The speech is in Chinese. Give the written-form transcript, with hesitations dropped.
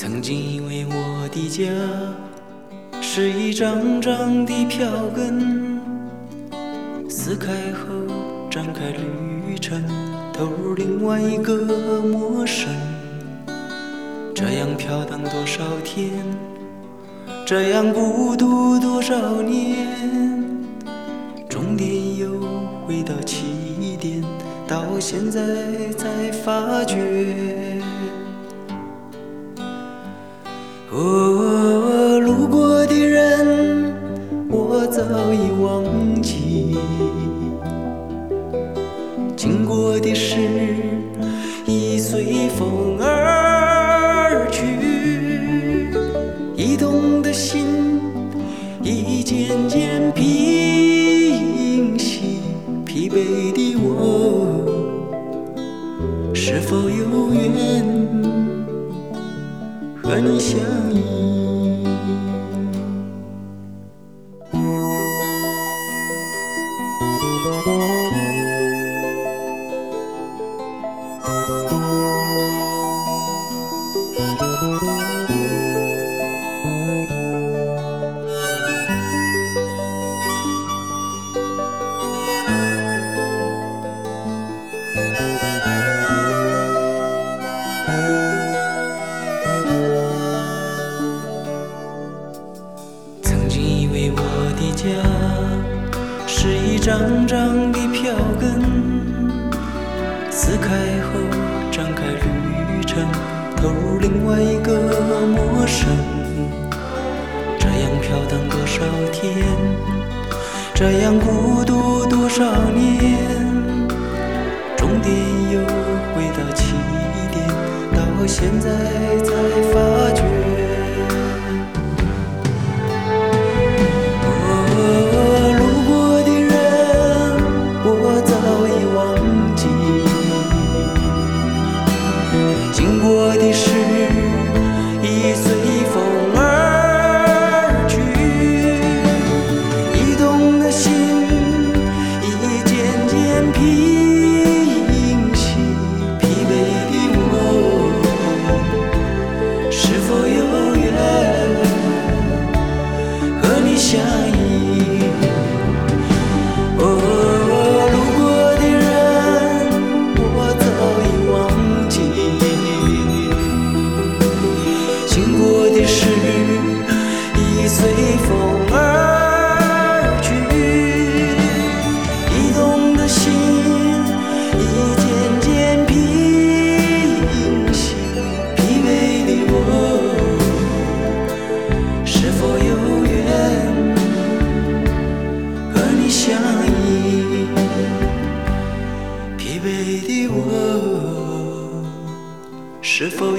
曾经以为我的家是一张张的票根，撕开后展开旅程，投入另外一个陌生。这样飘荡多少天，这样孤独多少年，终点又回到起点，到现在才发觉。哦，路过的人我早已忘记，经过的事已随风而去，移动的心已渐渐平息，疲惫的我是否有缘和你相依？曾经以为我的家是一张张的票根，撕开后展开旅程，投入另外一个陌生。这样飘荡多少天，这样孤独多少年，终点又回到起点，到现在才发觉。经过的事已随风而去，移动的心已渐渐平息，疲惫的我是否有缘和你相依？路过的人我早已忘记，经过的事已随风而去，移动的心已渐渐平息，疲惫的我是否有缘和你相依？疲惫的我是否